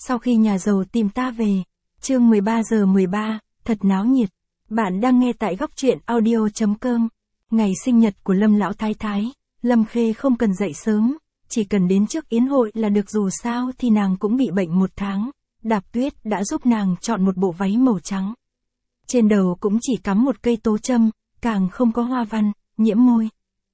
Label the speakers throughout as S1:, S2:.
S1: Sau khi nhà giàu tìm ta về. Chương 13:13, thật náo nhiệt. Bạn đang nghe tại góc truyện audio.com. Ngày sinh nhật của Lâm lão thái thái, Lâm Khê không cần dậy sớm, chỉ cần đến trước yến hội là được, dù sao thì nàng cũng bị bệnh 1 tháng. Đạp Tuyết đã giúp nàng chọn một bộ váy màu trắng. Trên đầu cũng chỉ cắm một cây tố châm, càng không có hoa văn, nhiễm môi.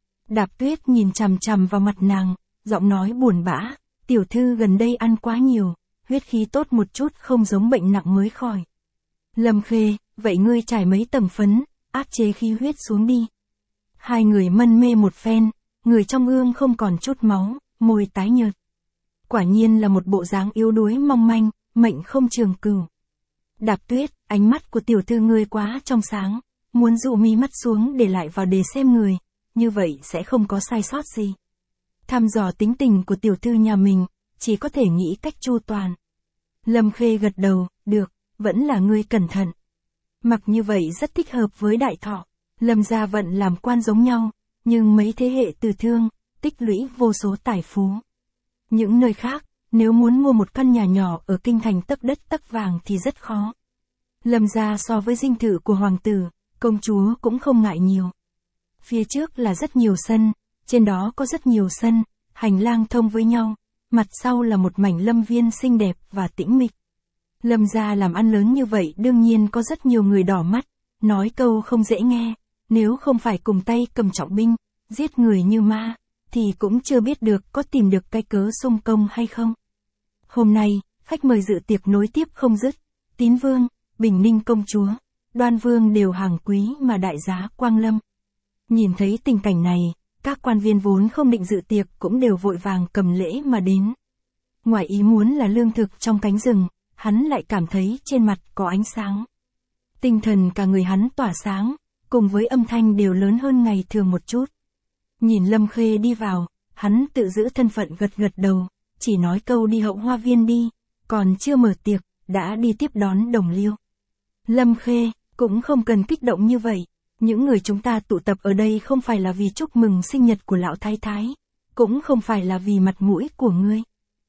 S1: Đạp Tuyết nhìn chằm chằm vào mặt nàng, giọng nói buồn bã, tiểu thư gần đây ăn quá nhiều, huyết khí tốt một chút không giống bệnh nặng mới khỏi. Lâm Khê, vậy ngươi trải mấy tầng phấn, áp chế khí huyết xuống đi. Hai người mân mê một phen, người trong ương không còn chút máu, môi tái nhợt. Quả nhiên là một bộ dáng yếu đuối mong manh, mệnh không trường cửu. Đạp Tuyết, ánh mắt của tiểu thư ngươi quá trong sáng, muốn dụ mí mắt xuống để lại vào để xem người, như vậy sẽ không có sai sót gì. Thăm dò tính tình của tiểu thư nhà mình, chỉ có thể nghĩ cách chu toàn. Lâm Khê gật đầu, được, vẫn là ngươi cẩn thận. Mặc như vậy rất thích hợp với đại thọ. Lâm gia vận làm quan giống nhau, nhưng mấy thế hệ từ thương, tích lũy vô số tài phú. Những nơi khác, nếu muốn mua một căn nhà nhỏ ở kinh thành tấc đất tấc vàng thì rất khó. Lâm gia so với dinh thự của hoàng tử, công chúa cũng không ngại nhiều. Phía trước là rất nhiều sân, trên đó có rất nhiều sân, hành lang thông với nhau, mặt sau là một mảnh lâm viên xinh đẹp và tĩnh mịch. Lâm gia làm ăn lớn như vậy đương nhiên có rất nhiều người đỏ mắt, nói câu không dễ nghe, nếu không phải cùng tay cầm trọng binh, giết người như ma, thì cũng chưa biết được có tìm được cái cớ xung công hay không. Hôm nay, khách mời dự tiệc nối tiếp không dứt, Tín Vương, Bình Ninh công chúa, Đoan Vương đều hàng quý mà đại giá quang lâm. Nhìn thấy tình cảnh này, các quan viên vốn không định dự tiệc cũng đều vội vàng cầm lễ mà đến. Ngoài ý muốn là lương thực trong cánh rừng, hắn lại cảm thấy trên mặt có ánh sáng. Tinh thần cả người hắn tỏa sáng, cùng với âm thanh đều lớn hơn ngày thường một chút. Nhìn Lâm Khê đi vào, hắn tự giữ thân phận gật gật đầu, chỉ nói câu đi hậu hoa viên đi, còn chưa mở tiệc, đã đi tiếp đón đồng liêu. Lâm Khê, cũng không cần kích động như vậy, những người chúng ta tụ tập ở đây không phải là vì chúc mừng sinh nhật của lão thái thái, cũng không phải là vì mặt mũi của ngươi,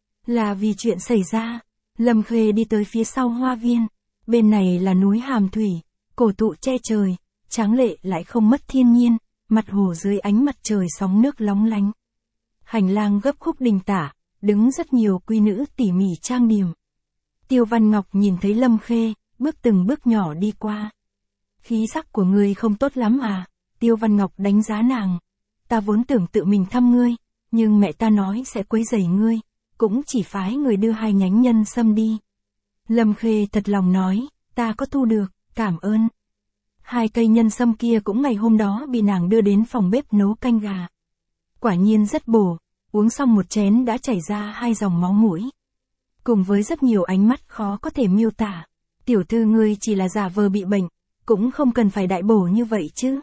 S1: là vì chuyện xảy ra. Lâm Khê đi tới phía sau hoa viên, bên này là núi Hàm Thủy, cổ thụ che trời, tráng lệ lại không mất thiên nhiên, mặt hồ dưới ánh mặt trời sóng nước lóng lánh. Hành lang gấp khúc đình tả, đứng rất nhiều quý nữ tỉ mỉ trang điểm. Tiêu Văn Ngọc nhìn thấy Lâm Khê, bước từng bước nhỏ đi qua. Khí sắc của ngươi không tốt lắm à? Tiêu Văn Ngọc đánh giá nàng. Ta vốn tưởng tự mình thăm ngươi, nhưng mẹ ta nói sẽ quấy rầy ngươi, cũng chỉ phái người đưa 2 nhánh nhân sâm đi. Lâm Khê thật lòng nói, ta có thu được, cảm ơn. 2 cây nhân sâm kia cũng ngày hôm đó bị nàng đưa đến phòng bếp nấu canh gà. Quả nhiên rất bổ, uống xong một chén đã chảy ra 2 dòng máu mũi. Cùng với rất nhiều ánh mắt khó có thể miêu tả. Tiểu thư ngươi chỉ là giả vờ bị bệnh, cũng không cần phải đại bổ như vậy chứ.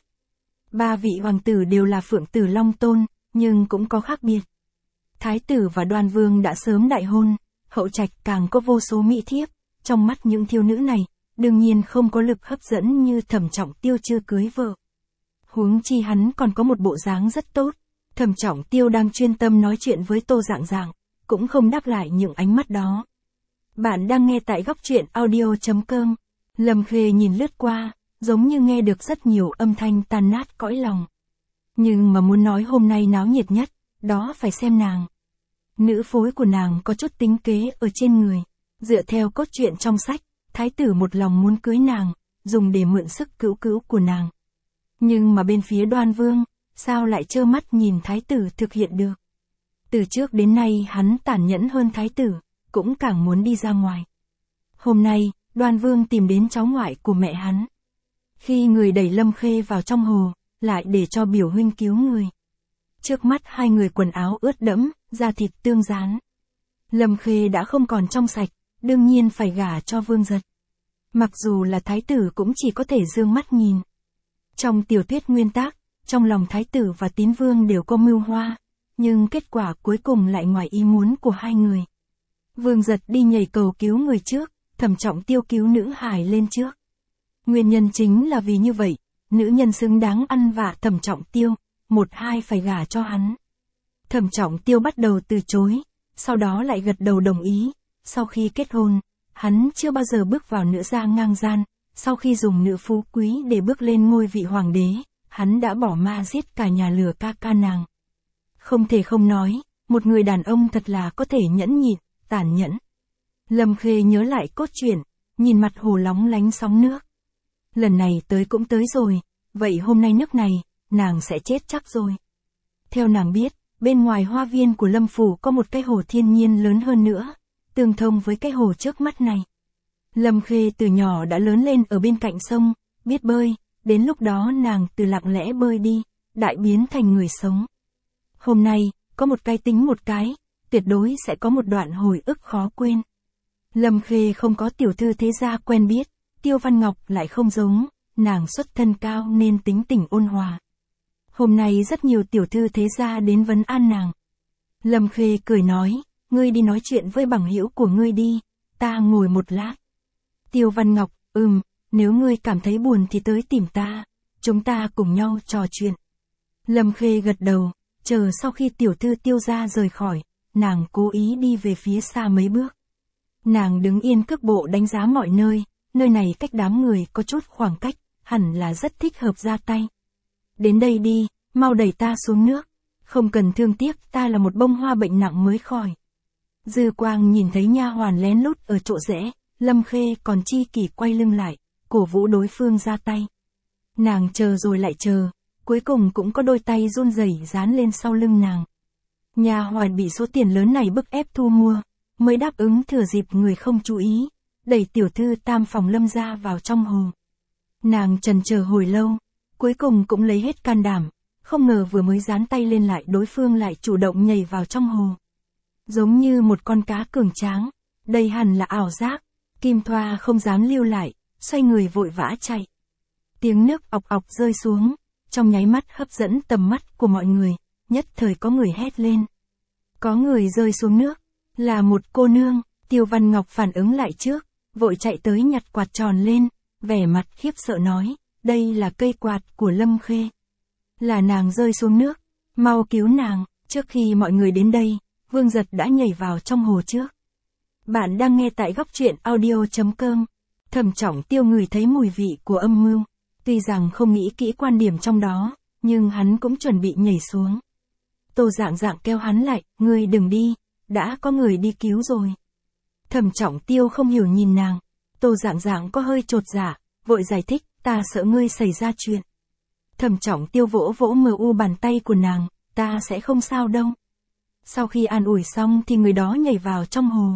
S1: 3 vị hoàng tử đều là phượng tử long tôn, nhưng cũng có khác biệt. Thái tử và Đoan Vương đã sớm đại hôn, hậu trạch càng có vô số mỹ thiếp, trong mắt những thiếu nữ này, đương nhiên không có lực hấp dẫn như Thẩm Trọng Tiêu chưa cưới vợ. Huống chi hắn còn có một bộ dáng rất tốt. Thẩm Trọng Tiêu đang chuyên tâm nói chuyện với Tô Dạng Dạng, cũng không đáp lại những ánh mắt đó. Bạn đang nghe tại góc truyện audio.com. Lâm Khê nhìn lướt qua, giống như nghe được rất nhiều âm thanh tan nát cõi lòng. Nhưng mà muốn nói hôm nay náo nhiệt nhất, đó phải xem nàng. Nữ phối của nàng có chút tính kế ở trên người. Dựa theo cốt truyện trong sách, thái tử một lòng muốn cưới nàng, dùng để mượn sức cứu cứu của nàng. Nhưng mà bên phía Đoan Vương, sao lại trơ mắt nhìn thái tử thực hiện được? Từ trước đến nay hắn tàn nhẫn hơn thái tử, cũng càng muốn đi ra ngoài. Hôm nay, Đoan Vương tìm đến cháu ngoại của mẹ hắn. Khi người đẩy Lâm Khê vào trong hồ, lại để cho biểu huynh cứu người. Trước mắt 2 người quần áo ướt đẫm, da thịt tương dán. Lâm Khê đã không còn trong sạch, đương nhiên phải gả cho Vương Giật. Mặc dù là thái tử cũng chỉ có thể dương mắt nhìn. Trong tiểu thuyết nguyên tác, trong lòng thái tử và Tín Vương đều có mưu hoa, nhưng kết quả cuối cùng lại ngoài ý muốn của 2 người. Vương Giật đi nhảy cầu cứu người trước, Thẩm Trọng Tiêu cứu nữ hài lên trước. Nguyên nhân chính là vì như vậy, nữ nhân xứng đáng ăn vạ Thẩm Trọng Tiêu, 1-2 phải gả cho hắn. Thẩm Trọng Tiêu bắt đầu từ chối, sau đó lại gật đầu đồng ý, sau khi kết hôn, hắn chưa bao giờ bước vào nữ gia ngang gian, sau khi dùng nữ phú quý để bước lên ngôi vị hoàng đế, hắn đã bỏ ma giết cả nhà lừa ca ca nàng. Không thể không nói, một người đàn ông thật là có thể nhẫn nhịn, tàn nhẫn. Lâm Khê nhớ lại cốt truyện, nhìn mặt hồ lóng lánh sóng nước. Lần này tới cũng tới rồi, vậy hôm nay nước này, nàng sẽ chết chắc rồi. Theo nàng biết, bên ngoài hoa viên của Lâm Phủ có một cái hồ thiên nhiên lớn hơn nữa, tương thông với cái hồ trước mắt này. Lâm Khê từ nhỏ đã lớn lên ở bên cạnh sông, biết bơi, đến lúc đó nàng từ lặng lẽ bơi đi, đại biến thành người sống. Hôm nay, có một cái tính một cái, tuyệt đối sẽ có một đoạn hồi ức khó quên. Lâm Khê không có tiểu thư thế gia quen biết, Tiêu Văn Ngọc lại không giống, nàng xuất thân cao nên tính tình ôn hòa. Hôm nay rất nhiều tiểu thư thế gia đến vấn an nàng. Lâm Khê cười nói, ngươi đi nói chuyện với bằng hữu của ngươi đi, ta ngồi một lát. Tiêu Văn Ngọc, nếu ngươi cảm thấy buồn thì tới tìm ta, chúng ta cùng nhau trò chuyện. Lâm Khê gật đầu, chờ sau khi tiểu thư Tiêu gia rời khỏi, nàng cố ý đi về phía xa mấy bước. Nàng đứng yên cước bộ đánh giá mọi nơi, nơi này cách đám người có chút khoảng cách, hẳn là rất thích hợp ra tay. Đến đây đi, mau đẩy ta xuống nước, không cần thương tiếc, ta là một bông hoa bệnh nặng mới khỏi. Dư Quang nhìn thấy nha hoàn lén lút ở chỗ rẽ, Lâm Khê còn chi kỷ quay lưng lại, cổ vũ đối phương ra tay. Nàng chờ rồi lại chờ, cuối cùng cũng có đôi tay run rẩy dán lên sau lưng nàng. Nha hoàn bị số tiền lớn này bức ép thu mua, mới đáp ứng thừa dịp người không chú ý, đẩy tiểu thư tam phòng Lâm gia vào trong hồ. Nàng chần chờ hồi lâu, cuối cùng cũng lấy hết can đảm, không ngờ vừa mới dán tay lên lại đối phương lại chủ động nhảy vào trong hồ. Giống như một con cá cường tráng, đây hẳn là ảo giác, Kim Thoa không dám lưu lại, xoay người vội vã chạy. Tiếng nước ọc ọc rơi xuống, trong nháy mắt hấp dẫn tầm mắt của mọi người, nhất thời có người hét lên. Có người rơi xuống nước, là một cô nương. Tiêu Văn Ngọc phản ứng lại trước, vội chạy tới nhặt quạt tròn lên, vẻ mặt khiếp sợ nói, đây là cây quạt của Lâm Khê. Là nàng rơi xuống nước, mau cứu nàng. Trước khi mọi người đến đây, Vương Giật đã nhảy vào trong hồ trước. Bạn đang nghe tại góc truyện audio.com. Thẩm Trọng Tiêu ngửi thấy mùi vị của âm mưu, tuy rằng không nghĩ kỹ quan điểm trong đó, nhưng hắn cũng chuẩn bị nhảy xuống. Tô Dạng Dạng kêu hắn lại, ngươi đừng đi, đã có người đi cứu rồi. Thẩm Trọng Tiêu không hiểu nhìn nàng, Tô Dạng Dạng có hơi chột dạ, vội giải thích, ta sợ ngươi xảy ra chuyện. Thẩm Trọng Tiêu vỗ vỗ mờ u bàn tay của nàng, ta sẽ không sao đâu. Sau khi an ủi xong thì người đó nhảy vào trong hồ.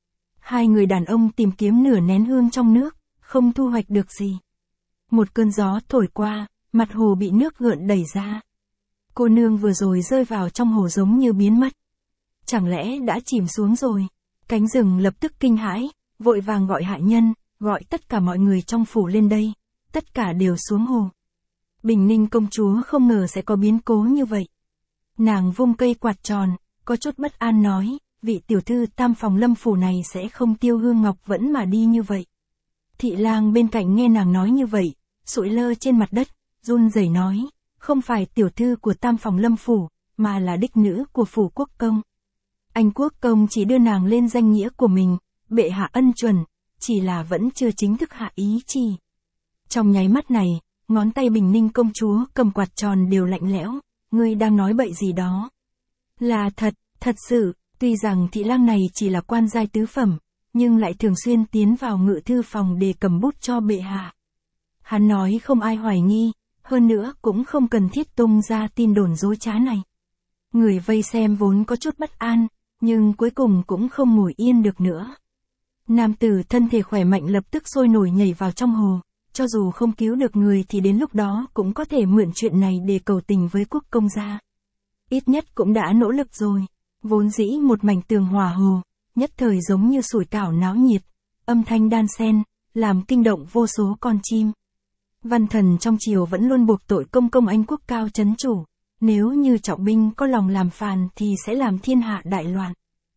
S1: Hai người đàn ông tìm kiếm nửa nén hương trong nước, không thu hoạch được gì. Một cơn gió thổi qua, mặt hồ bị nước gợn đẩy ra. Cô nương vừa rồi rơi vào trong hồ giống như biến mất. Chẳng lẽ đã chìm xuống rồi? Cánh rừng lập tức kinh hãi, vội vàng gọi hạ nhân, gọi tất cả mọi người trong phủ lên đây. Tất cả đều xuống hồ. Bình Ninh công chúa không ngờ sẽ có biến cố như vậy. Nàng vung cây quạt tròn, có chút bất an nói, vị tiểu thư tam phòng Lâm phủ này sẽ không tiêu hương ngọc vẫn mà đi như vậy. Thị lang bên cạnh nghe nàng nói như vậy, sụi lơ trên mặt đất, run rẩy nói, không phải tiểu thư của tam phòng Lâm phủ, mà là đích nữ của phủ quốc công. Anh quốc công chỉ đưa nàng lên danh nghĩa của mình, bệ hạ ân chuẩn, chỉ là vẫn chưa chính thức hạ ý chỉ. Trong nháy mắt này, ngón tay Bình Ninh công chúa cầm quạt tròn đều lạnh lẽo, ngươi đang nói bậy gì đó. Là thật, thật sự, tuy rằng thị lang này chỉ là quan giai tứ phẩm, nhưng lại thường xuyên tiến vào ngự thư phòng để cầm bút cho bệ hạ. Hắn nói không ai hoài nghi, hơn nữa cũng không cần thiết tung ra tin đồn dối trá này. Người vây xem vốn có chút bất an, nhưng cuối cùng cũng không ngồi yên được nữa. Nam tử thân thể khỏe mạnh lập tức sôi nổi nhảy vào trong hồ, cho dù không cứu được người thì đến lúc đó cũng có thể mượn chuyện này để cầu tình với quốc công gia. Ít nhất cũng đã nỗ lực rồi, vốn dĩ một mảnh tường hòa hồ, nhất thời giống như sủi cảo náo nhiệt, âm thanh đan xen, làm kinh động vô số con chim. Văn thần trong triều vẫn luôn buộc tội công công Anh quốc cao trấn chủ, nếu như trọng binh có lòng làm phản thì sẽ làm thiên hạ đại loạn.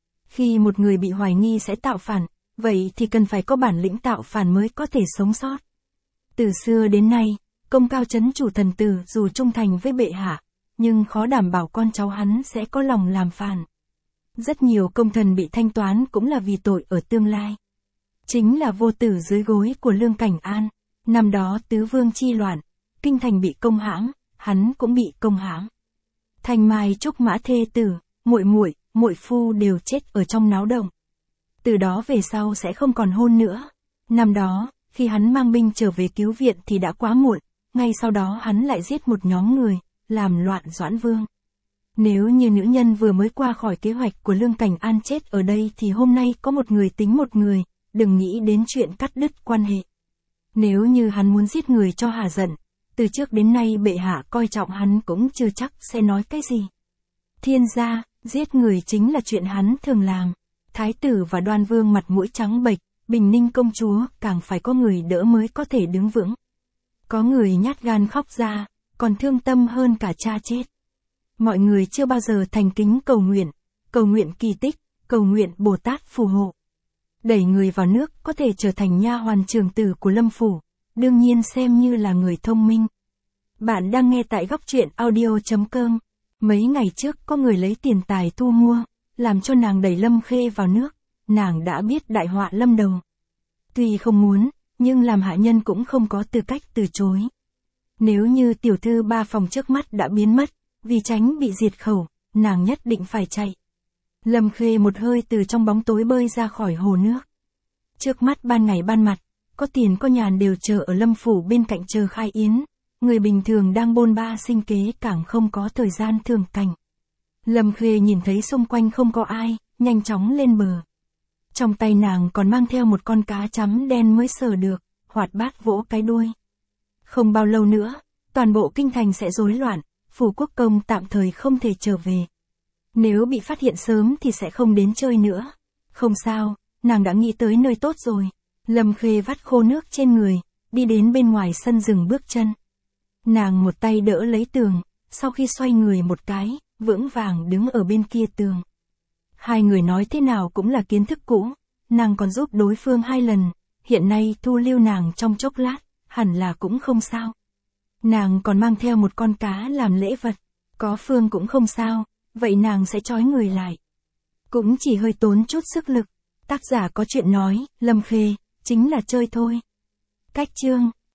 S1: Khi một người bị hoài nghi sẽ tạo phản, vậy thì cần phải có bản lĩnh tạo phản mới có thể sống sót. Từ xưa đến nay, công cao trấn chủ thần tử dù trung thành với bệ hạ, nhưng khó đảm bảo con cháu hắn sẽ có lòng làm phản. Rất nhiều công thần bị thanh toán cũng là vì tội ở tương lai. Chính là vô tử dưới gối của Lương Cảnh An. Năm đó tứ vương chi loạn, kinh thành bị công hãm, hắn cũng bị công hãm. Thanh Mai Trúc Mã thê tử, muội phu đều chết ở trong náo động. Từ đó về sau sẽ không còn hôn nữa. Năm đó, khi hắn mang binh trở về cứu viện thì đã quá muộn, ngay sau đó hắn lại giết một nhóm người, làm loạn Doãn Vương. Nếu như nữ nhân vừa mới qua khỏi kế hoạch của Lương Cảnh An chết ở đây thì hôm nay có một người tính một người, đừng nghĩ đến chuyện cắt đứt quan hệ. Nếu như hắn muốn giết người cho hả giận, từ trước đến nay bệ hạ coi trọng hắn cũng chưa chắc sẽ nói cái gì. Thiên gia, giết người chính là chuyện hắn thường làm. Thái tử và Đoan Vương mặt mũi trắng bệch, Bình Ninh công chúa càng phải có người đỡ mới có thể đứng vững. Có người nhát gan khóc ra, còn thương tâm hơn cả cha chết. Mọi người chưa bao giờ thành kính cầu nguyện kỳ tích, cầu nguyện Bồ Tát phù hộ. Đẩy người vào nước có thể trở thành nha hoàn trưởng tử của Lâm phủ, đương nhiên xem như là người thông minh. Bạn đang nghe tại góc truyện audio.com. Mấy ngày trước có người lấy tiền tài thu mua, làm cho nàng đẩy Lâm Khê vào nước, nàng đã biết đại họa lâm đầu. Tuy không muốn, nhưng làm hạ nhân cũng không có tư cách từ chối. Nếu như tiểu thư 3 phòng trước mắt đã biến mất, vì tránh bị diệt khẩu, nàng nhất định phải chạy. Lâm Khê một hơi từ trong bóng tối bơi ra khỏi hồ nước. Trước mắt ban ngày ban mặt, có tiền có nhàn đều chờ ở Lâm phủ bên cạnh chờ khai yến. Người bình thường đang bôn ba sinh kế càng không có thời gian thưởng cảnh. Lâm Khê nhìn thấy xung quanh không có ai, nhanh chóng lên bờ. Trong tay nàng còn mang theo một con cá chấm đen mới sờ được, hoạt bát vỗ cái đuôi. Không bao lâu nữa, toàn bộ kinh thành sẽ rối loạn, phủ quốc công tạm thời không thể trở về. Nếu bị phát hiện sớm thì sẽ không đến chơi nữa. Không sao, nàng đã nghĩ tới nơi tốt rồi. Lâm Khê vắt khô nước trên người, đi đến bên ngoài sân dừng bước chân. Nàng một tay đỡ lấy tường, sau khi xoay người một cái, vững vàng đứng ở bên kia tường. Hai người nói thế nào cũng là kiến thức cũ, nàng còn giúp đối phương 2 lần, hiện nay thu lưu nàng trong chốc lát, hẳn là cũng không sao. Nàng còn mang theo một con cá làm lễ vật, có phương cũng không sao, vậy nàng sẽ trói người lại. Cũng chỉ hơi tốn chút sức lực. Tác giả có chuyện nói, Lâm Khê, chính là chơi thôi. Cách chương